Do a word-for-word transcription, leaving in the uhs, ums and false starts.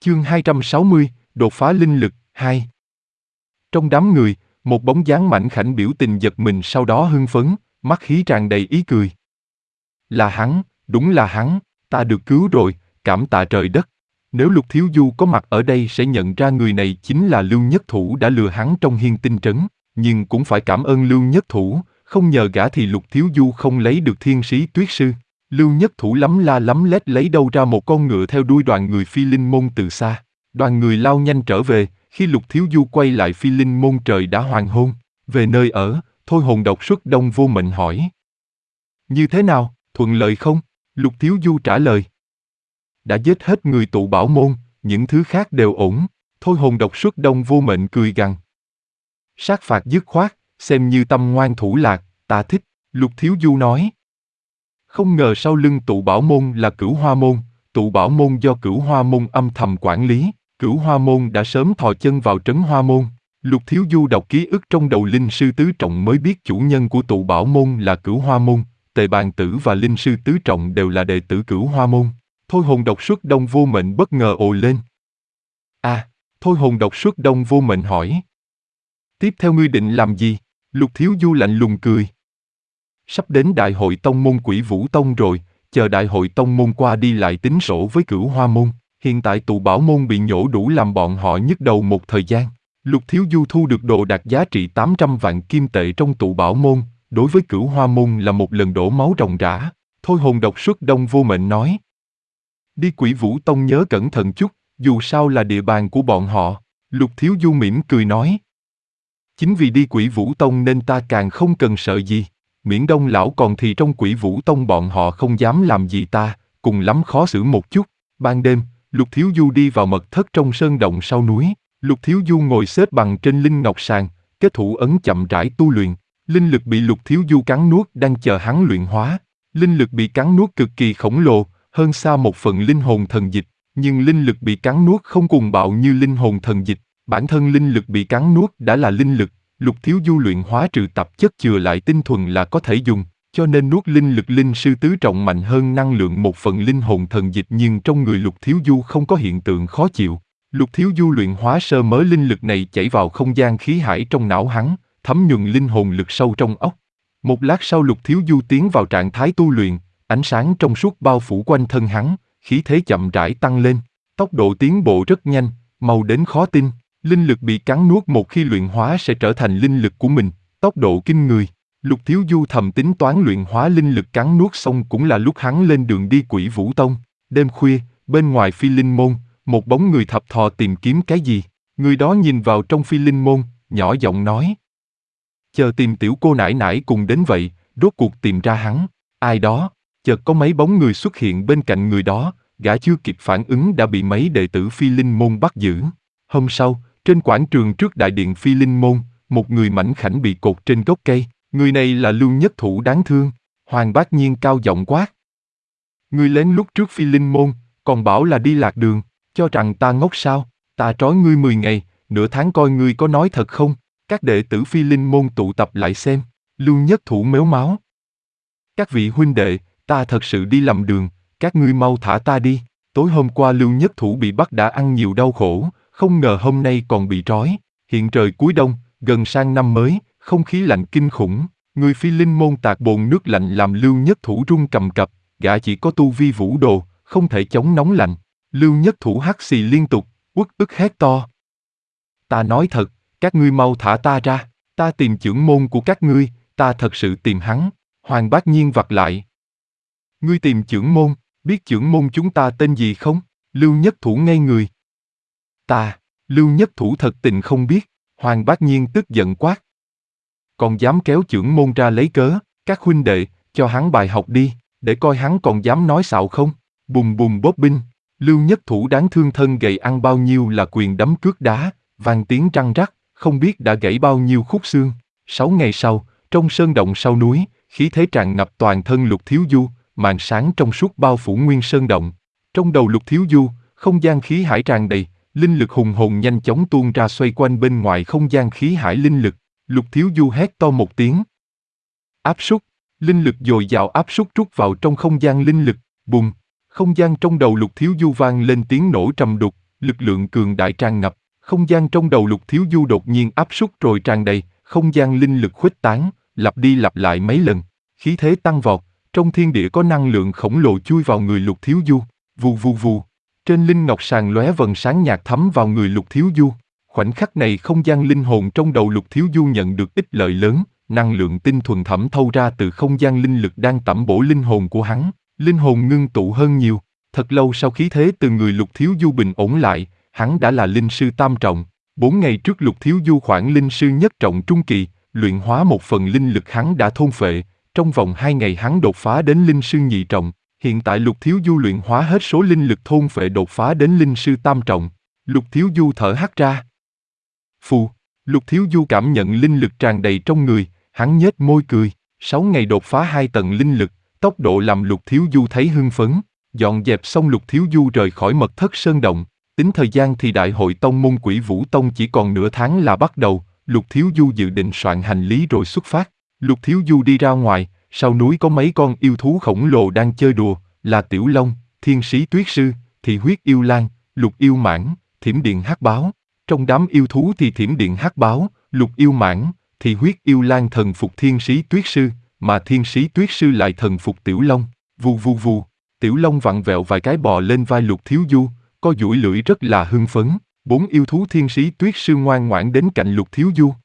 Chương hai trăm sáu mươi, đột phá linh lực, hai. Trong đám người, một bóng dáng mảnh khảnh biểu tình giật mình sau đó hưng phấn, mắt khí tràn đầy ý cười. Là hắn, đúng là hắn, ta được cứu rồi, cảm tạ trời đất. Nếu Lục Thiếu Du có mặt ở đây sẽ nhận ra người này chính là Lưu Nhất Thủ đã lừa hắn trong Hiên Tinh Trấn, nhưng cũng phải cảm ơn Lưu Nhất Thủ, không nhờ gã thì Lục Thiếu Du không lấy được Thiên Sĩ Tuyết Sư. Lưu Nhất Thủ lắm la lắm lét lấy đâu ra một con ngựa theo đuôi đoàn người Phi Linh Môn từ xa. Đoàn người lao nhanh trở về, khi Lục Thiếu Du quay lại Phi Linh Môn trời đã hoàng hôn. Về nơi ở, Thôi Hồn Độc Xuất Đông Vô Mệnh hỏi. Như thế nào, thuận lợi không? Lục Thiếu Du trả lời. Đã giết hết người Tụ Bảo Môn, những thứ khác đều ổn. Thôi Hồn Độc Xuất Đông Vô Mệnh cười gằn. Sát phạt dứt khoát, xem như tâm ngoan thủ lạc, ta thích, Lục Thiếu Du nói. Không ngờ sau lưng Tụ Bảo Môn là Cửu Hoa Môn, Tụ Bảo Môn do Cửu Hoa Môn âm thầm quản lý, Cửu Hoa Môn đã sớm thò chân vào Trấn Hoa Môn. Lục Thiếu Du đọc ký ức trong đầu Linh Sư Tứ Trọng mới biết chủ nhân của Tụ Bảo Môn là Cửu Hoa Môn, Tề Bàn Tử và Linh Sư Tứ Trọng đều là đệ tử Cửu Hoa Môn. Thôi Hồn Độc Xuất Đông Vô Mệnh bất ngờ ồ lên. À, Thôi Hồn Độc Xuất Đông Vô Mệnh hỏi. Tiếp theo ngươi định làm gì? Lục Thiếu Du lạnh lùng cười. Sắp đến đại hội tông môn Quỷ Vũ Tông rồi, chờ đại hội tông môn qua đi lại tính sổ với Cửu Hoa Môn. Hiện tại Tụ Bảo Môn bị nhổ đủ làm bọn họ nhức đầu một thời gian. Lục Thiếu Du thu được đồ đạc giá trị tám trăm vạn kim tệ trong Tụ Bảo Môn, đối với Cửu Hoa Môn là một lần đổ máu ròng rã. Thôi Hồn Độc Xuất Đông Vô Mệnh nói. Đi Quỷ Vũ Tông nhớ cẩn thận chút, dù sao là địa bàn của bọn họ. Lục Thiếu Du mỉm cười nói. Chính vì đi Quỷ Vũ Tông nên ta càng không cần sợ gì. Miễn Đông lão còn thì trong Quỷ Vũ Tông bọn họ không dám làm gì ta, cùng lắm khó xử một chút. Ban đêm, Lục Thiếu Du đi vào mật thất trong sơn động sau núi. Lục Thiếu Du ngồi xếp bằng trên linh ngọc sàng, kết thủ ấn chậm rãi tu luyện. Linh lực bị Lục Thiếu Du cắn nuốt đang chờ hắn luyện hóa. Linh lực bị cắn nuốt cực kỳ khổng lồ, hơn xa một phần linh hồn thần dịch, nhưng linh lực bị cắn nuốt không cùng bạo như linh hồn thần dịch. Bản thân linh lực bị cắn nuốt đã là linh lực, Lục Thiếu Du luyện hóa trừ tạp chất chừa lại tinh thuần là có thể dùng, cho nên nuốt linh lực Linh Sư Tứ Trọng mạnh hơn năng lượng một phần linh hồn thần dịch, nhưng trong người Lục Thiếu Du không có hiện tượng khó chịu. Lục Thiếu Du luyện hóa sơ mớ linh lực này chảy vào không gian khí hải trong não hắn, thấm nhuần linh hồn lực sâu trong óc. Một lát sau Lục Thiếu Du tiến vào trạng thái tu luyện, ánh sáng trong suốt bao phủ quanh thân hắn, khí thế chậm rãi tăng lên, tốc độ tiến bộ rất nhanh, mau đến khó tin. Linh lực bị cắn nuốt một khi luyện hóa sẽ trở thành linh lực của mình, tốc độ kinh người. Lục Thiếu Du thầm tính toán luyện hóa linh lực cắn nuốt xong cũng là lúc hắn lên đường đi Quỷ Vũ Tông. Đêm khuya, bên ngoài Phi Linh Môn, một bóng người thập thò tìm kiếm cái gì. Người đó nhìn vào trong Phi Linh Môn, nhỏ giọng nói. Chờ tìm tiểu cô nãi nãi cùng đến vậy, rốt cuộc tìm ra hắn. Ai đó? Chợt có mấy bóng người xuất hiện bên cạnh người đó, gã chưa kịp phản ứng đã bị mấy đệ tử Phi Linh Môn bắt giữ. Hôm sau, trên quảng trường trước đại điện Phi Linh Môn, một người mảnh khảnh bị cột trên gốc cây. Người này là Lưu Nhất Thủ đáng thương. Hoàng Bác Nhiên cao giọng quát. Ngươi lén lút trước Phi Linh Môn, còn bảo là đi lạc đường, cho rằng ta ngốc sao? Ta trói ngươi mười ngày, nửa tháng coi ngươi có nói thật không? Các đệ tử Phi Linh Môn tụ tập lại xem. Lưu Nhất Thủ mếu máo. Các vị huynh đệ, ta thật sự đi lầm đường, các ngươi mau thả ta đi. Tối hôm qua Lưu Nhất Thủ bị bắt đã ăn nhiều đau khổ, không ngờ hôm nay còn bị trói. Hiện trời cuối đông, gần sang năm mới, không khí lạnh kinh khủng. Người Phi Linh Môn tạt bồn nước lạnh làm Lưu Nhất Thủ run cầm cập, gã chỉ có tu vi vũ đồ, không thể chống nóng lạnh. Lưu Nhất Thủ hắt xì liên tục, uất ức hét to. Ta nói thật, các ngươi mau thả ta ra, ta tìm chưởng môn của các ngươi, ta thật sự tìm hắn. Hoàng Bác Nhiên vặt lại. Ngươi tìm chưởng môn, biết chưởng môn chúng ta tên gì không? Lưu Nhất Thủ ngây người. Ta, Lưu Nhất Thủ thật tình không biết. Hoàng Bác Nhiên tức giận quát. Còn dám kéo chưởng môn ra lấy cớ, các huynh đệ, cho hắn bài học đi, để coi hắn còn dám nói xạo không. Bùm bùm bóp binh, Lưu Nhất Thủ đáng thương thân gầy ăn bao nhiêu là quyền đấm cước đá, vang tiếng răng rắc, không biết đã gãy bao nhiêu khúc xương. Sáu ngày sau, trong sơn động sau núi, khí thế tràn ngập toàn thân Lục Thiếu Du, màn sáng trong suốt bao phủ nguyên sơn động. Trong đầu Lục Thiếu Du, không gian khí hải tràn đầy, linh lực hùng hồn nhanh chóng tuôn ra xoay quanh bên ngoài không gian khí hải linh lực. Lục Thiếu Du hét to một tiếng. Áp suất, linh lực dồi dào áp suất trút vào trong không gian linh lực, bùng, không gian trong đầu Lục Thiếu Du vang lên tiếng nổ trầm đục, lực lượng cường đại tràn ngập, không gian trong đầu Lục Thiếu Du đột nhiên áp suất rồi tràn đầy, không gian linh lực khuếch tán, lặp đi lặp lại mấy lần, khí thế tăng vọt, trong thiên địa có năng lượng khổng lồ chui vào người Lục Thiếu Du, vù vù vù. Trên linh ngọc sàn lóe vầng sáng nhạt thấm vào người Lục Thiếu Du. Khoảnh khắc này không gian linh hồn trong đầu Lục Thiếu Du nhận được ích lợi lớn, năng lượng tinh thuần thẩm thâu ra từ không gian linh lực đang tẩm bổ linh hồn của hắn, linh hồn ngưng tụ hơn nhiều. Thật lâu sau khí thế từ người Lục Thiếu Du bình ổn lại, hắn đã là linh sư tam trọng. Bốn ngày trước Lục Thiếu Du khoảng linh sư nhất trọng trung kỳ, luyện hóa một phần linh lực hắn đã thôn phệ, trong vòng hai ngày hắn đột phá đến linh sư nhị trọng. Hiện tại Lục Thiếu Du luyện hóa hết số linh lực thôn phệ đột phá đến linh sư tam trọng. Lục Thiếu Du thở hắt ra. Phù, Lục Thiếu Du cảm nhận linh lực tràn đầy trong người, hắn nhếch môi cười. Sáu ngày đột phá hai tầng linh lực, tốc độ làm Lục Thiếu Du thấy hưng phấn. Dọn dẹp xong Lục Thiếu Du rời khỏi mật thất sơn động. Tính thời gian thì đại hội tông môn Quỷ Vũ Tông chỉ còn nửa tháng là bắt đầu. Lục Thiếu Du dự định soạn hành lý rồi xuất phát. Lục Thiếu Du đi ra ngoài, sau núi có mấy con yêu thú khổng lồ đang chơi đùa, là Tiểu Long, Thiên Sĩ Tuyết Sư, Thị Huyết Yêu Lang, Lục Yêu Mãng, Thiểm Điện Hắc Báo. Trong đám yêu thú thì Thiểm Điện Hắc Báo, Lục Yêu Mãng, Thị Huyết Yêu Lang thần phục Thiên Sĩ Tuyết Sư, mà Thiên Sĩ Tuyết Sư lại thần phục Tiểu Long. Vù vù vù, Tiểu Long vặn vẹo vài cái bò lên vai Lục Thiếu Du, co duỗi lưỡi rất là hưng phấn. Bốn yêu thú Thiên Sĩ Tuyết Sư ngoan ngoãn đến cạnh Lục Thiếu Du.